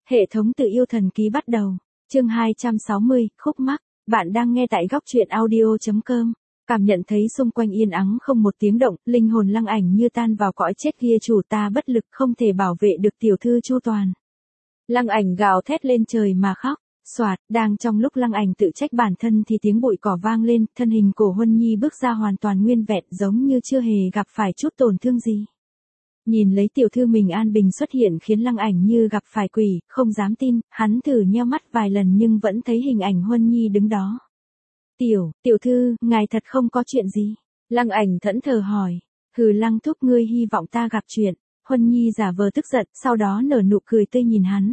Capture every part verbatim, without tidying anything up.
Hệ thống tự yêu thần ký bắt đầu. Chương hai trăm sáu mươi, khúc mắc. Bạn đang nghe tại góc truyện audio chấm com. Cảm nhận thấy xung quanh yên ắng không một tiếng động, linh hồn Lăng Ảnh như tan vào cõi chết kia, chủ ta bất lực không thể bảo vệ được tiểu thư chu toàn. Lăng Ảnh gào thét lên trời mà khóc. Soạt, đang trong lúc Lăng Ảnh tự trách bản thân thì tiếng bụi cỏ vang lên, thân hình Cổ Huân Nhi bước ra hoàn toàn nguyên vẹn, giống như chưa hề gặp phải chút tổn thương gì. Nhìn lấy tiểu thư mình an bình xuất hiện khiến Lăng Ảnh như gặp phải quỷ, không dám tin, hắn thử nheo mắt vài lần nhưng vẫn thấy hình ảnh Huân Nhi đứng đó. Tiểu, tiểu thư, ngài thật không có chuyện gì? Lăng Ảnh thẫn thờ hỏi. Hừ, Lăng thúc, ngươi hy vọng ta gặp chuyện. Huân Nhi giả vờ tức giận, sau đó nở nụ cười tươi nhìn hắn.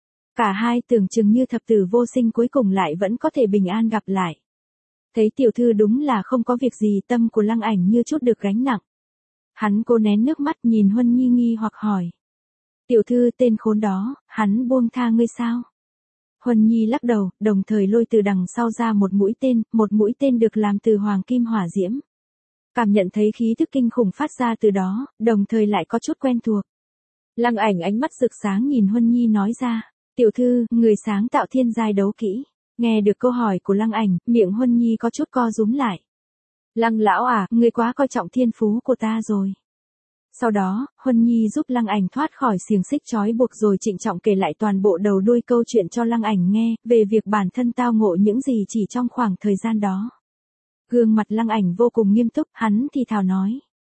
Cả hai tưởng chừng như thập tử vô sinh cuối cùng lại vẫn có thể bình an gặp lại. Thấy tiểu thư đúng là không có việc gì, tâm của Lăng Ảnh như chút được gánh nặng. Hắn cố nén nước mắt nhìn Huân Nhi nghi hoặc hỏi. Tiểu thư, tên khốn đó, hắn buông tha ngươi sao? Huân Nhi lắc đầu, đồng thời lôi từ đằng sau ra một mũi tên, một mũi tên được làm từ hoàng kim hỏa diễm. Cảm nhận thấy khí thức kinh khủng phát ra từ đó, đồng thời lại có chút quen thuộc. Lăng Ảnh ánh mắt rực sáng nhìn Huân Nhi nói ra. Tiểu thư, người sáng tạo thiên giai đấu kỹ. Nghe được câu hỏi của Lăng Ảnh, miệng Huân Nhi có chút co rúm lại. Lăng lão à, ngươi quá coi trọng thiên phú của ta rồi. Sau đó, Huân Nhi giúp Lăng Ảnh thoát khỏi xiềng xích trói buộc rồi trịnh trọng kể lại toàn bộ đầu đuôi câu chuyện cho Lăng Ảnh nghe, về việc bản thân tao ngộ những gì chỉ trong khoảng thời gian đó. Gương mặt Lăng Ảnh vô cùng nghiêm túc, hắn thì thào nói.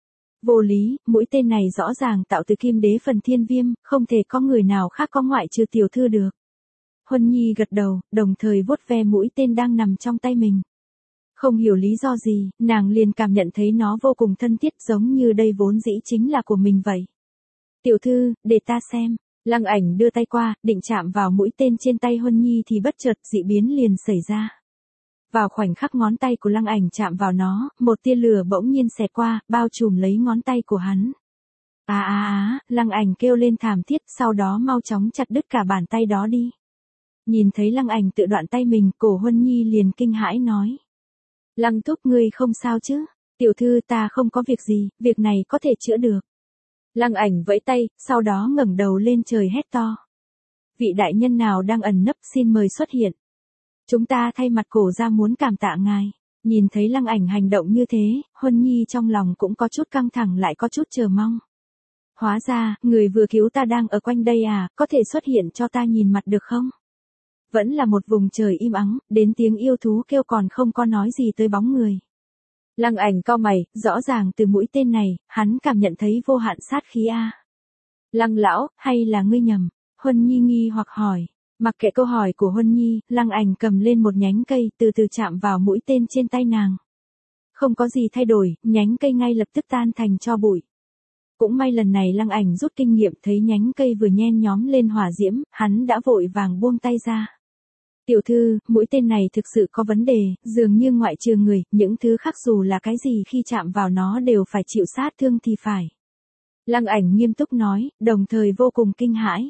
Vô lý, mũi tên này rõ ràng tạo từ kim đế phần thiên viêm, không thể có người nào khác có ngoại trừ tiểu thư được. Huân Nhi gật đầu, đồng thời vuốt ve mũi tên đang nằm trong tay mình. Không hiểu lý do gì, nàng liền cảm nhận thấy nó vô cùng thân thiết, giống như đây vốn dĩ chính là của mình vậy. Tiểu thư, để ta xem. Lăng Ảnh đưa tay qua, định chạm vào mũi tên trên tay Huân Nhi thì bất chợt dị biến liền xảy ra. Vào khoảnh khắc ngón tay của Lăng Ảnh chạm vào nó, một tia lửa bỗng nhiên xẹt qua, bao trùm lấy ngón tay của hắn. Á á á, Lăng Ảnh kêu lên thảm thiết, sau đó mau chóng chặt đứt cả bàn tay đó đi. Nhìn thấy Lăng Ảnh tự đoạn tay mình, Cổ Huân Nhi liền kinh hãi nói. Lăng thúc, ngươi không sao chứ? Tiểu thư, ta không có việc gì, việc này có thể chữa được. Lăng Ảnh vẫy tay, sau đó ngẩng đầu lên trời hét to. Vị đại nhân nào đang ẩn nấp xin mời xuất hiện. Chúng ta thay mặt Cổ gia muốn cảm tạ ngài. Nhìn thấy Lăng Ảnh hành động như thế, Huân Nhi trong lòng cũng có chút căng thẳng lại có chút chờ mong. Hóa ra, người vừa cứu ta đang ở quanh đây à, có thể xuất hiện cho ta nhìn mặt được không? Vẫn là một vùng trời im ắng, đến tiếng yêu thú kêu còn không có nói gì tới bóng người. Lăng Ảnh cau mày, rõ ràng từ mũi tên này, hắn cảm nhận thấy vô hạn sát khí a. Lăng lão, hay là ngươi nhầm? Huân Nhi nghi hoặc hỏi. Mặc kệ câu hỏi của Huân Nhi, Lăng Ảnh cầm lên một nhánh cây, từ từ chạm vào mũi tên trên tay nàng. Không có gì thay đổi, nhánh cây ngay lập tức tan thành tro bụi. Cũng may lần này Lăng Ảnh rút kinh nghiệm, thấy nhánh cây vừa nhen nhóm lên hỏa diễm, hắn đã vội vàng buông tay ra. Tiểu thư, mũi tên này thực sự có vấn đề, dường như ngoại trừ người, những thứ khác dù là cái gì khi chạm vào nó đều phải chịu sát thương thì phải. Lăng Ảnh nghiêm túc nói, đồng thời vô cùng kinh hãi.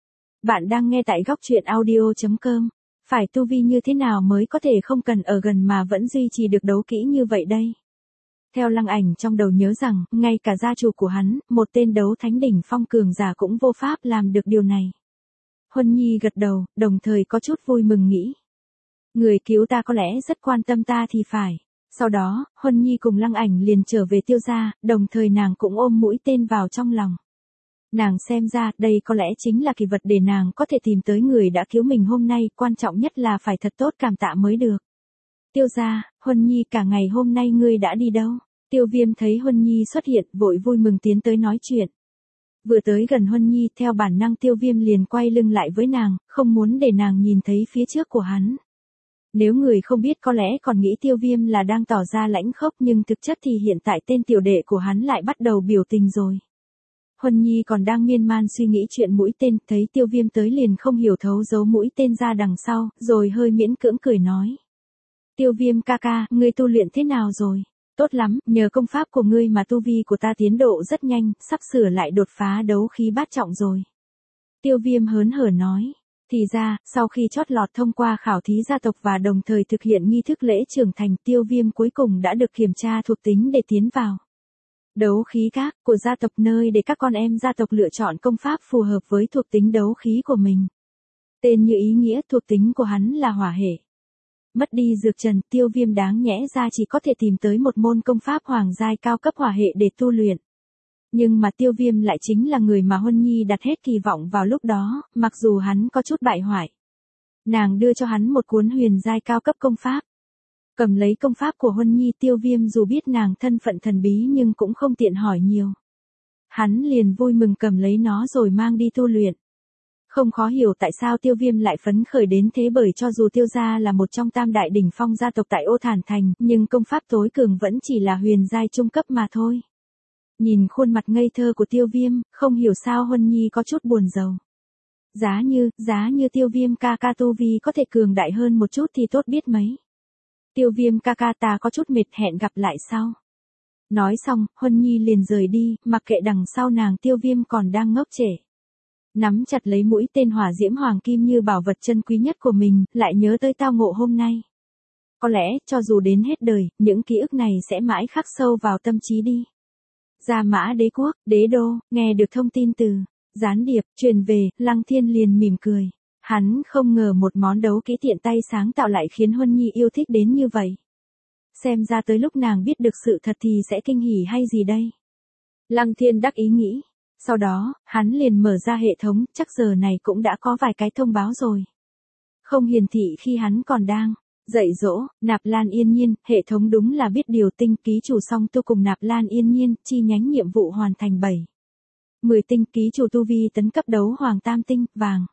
Bạn đang nghe tại góc truyện audio chấm com. Phải tu vi như thế nào mới có thể không cần ở gần mà vẫn duy trì được đấu kỹ như vậy đây? Theo Lăng Ảnh trong đầu nhớ rằng, ngay cả gia chủ của hắn, một tên đấu thánh đỉnh phong cường giả cũng vô pháp làm được điều này. Huân Nhi gật đầu, đồng thời có chút vui mừng nghĩ. Người cứu ta có lẽ rất quan tâm ta thì phải. Sau đó, Huân Nhi cùng Lăng Ảnh liền trở về Tiêu gia, đồng thời nàng cũng ôm mũi tên vào trong lòng. Nàng xem ra, đây có lẽ chính là kỳ vật để nàng có thể tìm tới người đã cứu mình hôm nay, quan trọng nhất là phải thật tốt cảm tạ mới được. Tiêu gia, Huân Nhi, cả ngày hôm nay ngươi đã đi đâu? Tiêu Viêm thấy Huân Nhi xuất hiện, vội vui mừng tiến tới nói chuyện. Vừa tới gần Huân Nhi, theo bản năng Tiêu Viêm liền quay lưng lại với nàng, không muốn để nàng nhìn thấy phía trước của hắn. Nếu người không biết có lẽ còn nghĩ Tiêu Viêm là đang tỏ ra lãnh khốc, nhưng thực chất thì hiện tại tên tiểu đệ của hắn lại bắt đầu biểu tình rồi. Huân Nhi còn đang miên man suy nghĩ chuyện mũi tên, thấy Tiêu Viêm tới liền không hiểu thấu giấu mũi tên ra đằng sau, rồi hơi miễn cưỡng cười nói. Tiêu Viêm ca ca, ngươi tu luyện thế nào rồi? Tốt lắm, nhờ công pháp của ngươi mà tu vi của ta tiến độ rất nhanh, sắp sửa lại đột phá đấu khí bát trọng rồi. Tiêu Viêm hớn hở nói. Thì ra, sau khi chót lọt thông qua khảo thí gia tộc và đồng thời thực hiện nghi thức lễ trưởng thành, Tiêu Viêm cuối cùng đã được kiểm tra thuộc tính để tiến vào đấu khí các của gia tộc, nơi để các con em gia tộc lựa chọn công pháp phù hợp với thuộc tính đấu khí của mình. Tên như ý nghĩa, thuộc tính của hắn là hỏa hệ. Mất đi dược trần, Tiêu Viêm đáng nhẽ ra chỉ có thể tìm tới một môn công pháp hoàng giai cao cấp hỏa hệ để tu luyện. Nhưng mà Tiêu Viêm lại chính là người mà Huân Nhi đặt hết kỳ vọng vào lúc đó, mặc dù hắn có chút bại hoại. Nàng đưa cho hắn một cuốn huyền giai cao cấp công pháp. Cầm lấy công pháp của Huân Nhi, Tiêu Viêm dù biết nàng thân phận thần bí nhưng cũng không tiện hỏi nhiều. Hắn liền vui mừng cầm lấy nó rồi mang đi tu luyện. Không khó hiểu tại sao Tiêu Viêm lại phấn khởi đến thế, bởi cho dù Tiêu gia là một trong tam đại đỉnh phong gia tộc tại Ô Thản Thành, nhưng công pháp tối cường vẫn chỉ là huyền giai trung cấp mà thôi. Nhìn khuôn mặt ngây thơ của Tiêu Viêm, không hiểu sao Huân Nhi có chút buồn rầu. Giá như, giá như Tiêu Viêm ca ca tu vi có thể cường đại hơn một chút thì tốt biết mấy. Tiêu Viêm ca ca, ta có chút mệt, hẹn gặp lại sau. Nói xong, Huân Nhi liền rời đi, mặc kệ đằng sau nàng Tiêu Viêm còn đang ngốc trệ. Nắm chặt lấy mũi tên hỏa diễm hoàng kim như bảo vật chân quý nhất của mình, lại nhớ tới tao ngộ hôm nay. Có lẽ, cho dù đến hết đời, những ký ức này sẽ mãi khắc sâu vào tâm trí đi. Gia Mã Đế Quốc, Đế Đô, nghe được thông tin từ gián điệp truyền về, Lăng Thiên liền mỉm cười. Hắn không ngờ một món đấu kỹ tiện tay sáng tạo lại khiến Huân Nhi yêu thích đến như vậy. Xem ra tới lúc nàng biết được sự thật thì sẽ kinh hỉ hay gì đây? Lăng Thiên đắc ý nghĩ. Sau đó, hắn liền mở ra hệ thống, chắc giờ này cũng đã có vài cái thông báo rồi. Không hiển thị khi hắn còn đang dạy dỗ. Nạp Lan Yên Nhiên, hệ thống đúng là biết điều, tinh ký chủ song tu cùng Nạp Lan Yên Nhiên, chi nhánh nhiệm vụ hoàn thành bảy. mười tinh ký chủ tu vi tấn cấp đấu hoàng tam tinh, vàng.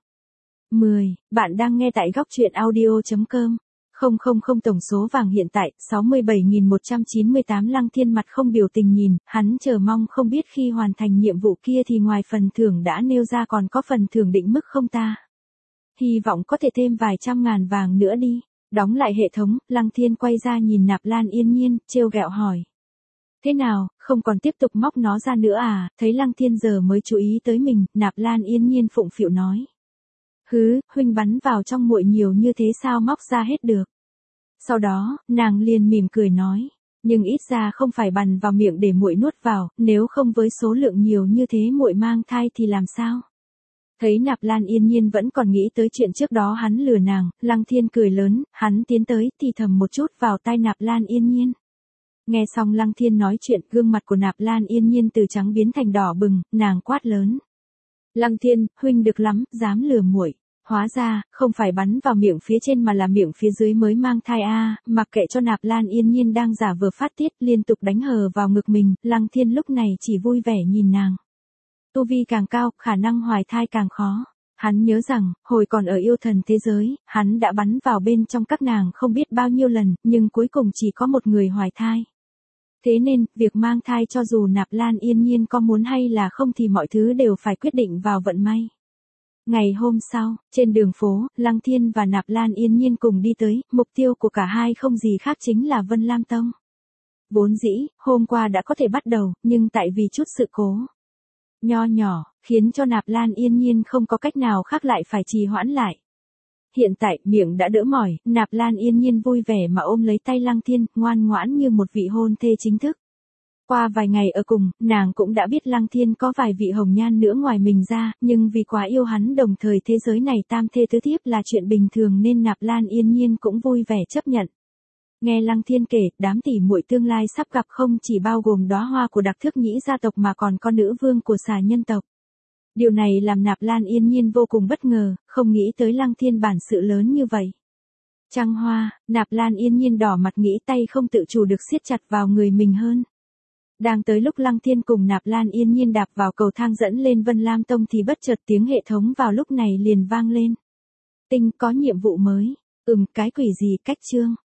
mười, bạn đang nghe tại góc truyện audio chấm com. Không không không tổng số vàng hiện tại, sáu mươi bảy nghìn một trăm chín mươi tám. Lăng Thiên mặt không biểu tình nhìn, hắn chờ mong không biết khi hoàn thành nhiệm vụ kia thì ngoài phần thưởng đã nêu ra còn có phần thưởng định mức không ta. Hy vọng có thể thêm vài trăm ngàn vàng nữa đi. Đóng lại hệ thống, Lăng Thiên quay ra nhìn Nạp Lan Yên Nhiên, trêu ghẹo hỏi. Thế nào, không còn tiếp tục móc nó ra nữa à? Thấy Lăng Thiên giờ mới chú ý tới mình, Nạp Lan Yên Nhiên phụng phịu nói. Hứ, huynh bắn vào trong muội nhiều như thế sao móc ra hết được. Sau đó, nàng liền mỉm cười nói, nhưng ít ra không phải bắn vào miệng để muội nuốt vào, nếu không với số lượng nhiều như thế muội mang thai thì làm sao? Thấy Nạp Lan Yên Nhiên vẫn còn nghĩ tới chuyện trước đó hắn lừa nàng, Lăng Thiên cười lớn, hắn tiến tới thì thầm một chút vào tai Nạp Lan Yên Nhiên. Nghe xong Lăng Thiên nói chuyện, gương mặt của Nạp Lan Yên Nhiên từ trắng biến thành đỏ bừng, nàng quát lớn. Lăng Thiên, huynh được lắm, dám lừa muội. Hóa ra, không phải bắn vào miệng phía trên mà là miệng phía dưới mới mang thai a. À, mặc kệ cho Nạp Lan Yên Nhiên đang giả vờ phát tiết liên tục đánh hờ vào ngực mình, Lăng Thiên lúc này chỉ vui vẻ nhìn nàng. Tu vi càng cao, khả năng hoài thai càng khó. Hắn nhớ rằng, hồi còn ở yêu thần thế giới, hắn đã bắn vào bên trong các nàng không biết bao nhiêu lần, nhưng cuối cùng chỉ có một người hoài thai. Thế nên, việc mang thai cho dù Nạp Lan Yên Nhiên có muốn hay là không thì mọi thứ đều phải quyết định vào vận may. Ngày hôm sau, trên đường phố, Lăng Thiên và Nạp Lan Yên Nhiên cùng đi tới, mục tiêu của cả hai không gì khác chính là Vân Lam Tông. Vốn dĩ, hôm qua đã có thể bắt đầu, nhưng tại vì chút sự cố nho nhỏ, khiến cho Nạp Lan Yên Nhiên không có cách nào khác lại phải trì hoãn lại. Hiện tại, miệng đã đỡ mỏi, Nạp Lan Yên Nhiên vui vẻ mà ôm lấy tay Lăng Thiên, ngoan ngoãn như một vị hôn thê chính thức. Qua vài ngày ở cùng, nàng cũng đã biết Lăng Thiên có vài vị hồng nhan nữa ngoài mình ra, nhưng vì quá yêu hắn đồng thời thế giới này tam thê tứ thiếp là chuyện bình thường nên Nạp Lan Yên Nhiên cũng vui vẻ chấp nhận. Nghe Lăng Thiên kể, đám tỷ muội tương lai sắp gặp không chỉ bao gồm đóa hoa của Đặc Thước Nhĩ gia tộc mà còn có nữ vương của xà nhân tộc. Điều này làm Nạp Lan Yên Nhiên vô cùng bất ngờ, không nghĩ tới Lăng Thiên bản sự lớn như vậy. Trăng hoa, Nạp Lan Yên Nhiên đỏ mặt nghĩ tay không tự chủ được siết chặt vào người mình hơn. Đang tới lúc Lăng Thiên cùng Nạp Lan Yên Nhiên đạp vào cầu thang dẫn lên Vân Lam Tông thì bất chợt tiếng hệ thống vào lúc này liền vang lên. Tinh có nhiệm vụ mới. Ừm, cái quỷ gì, cách chương.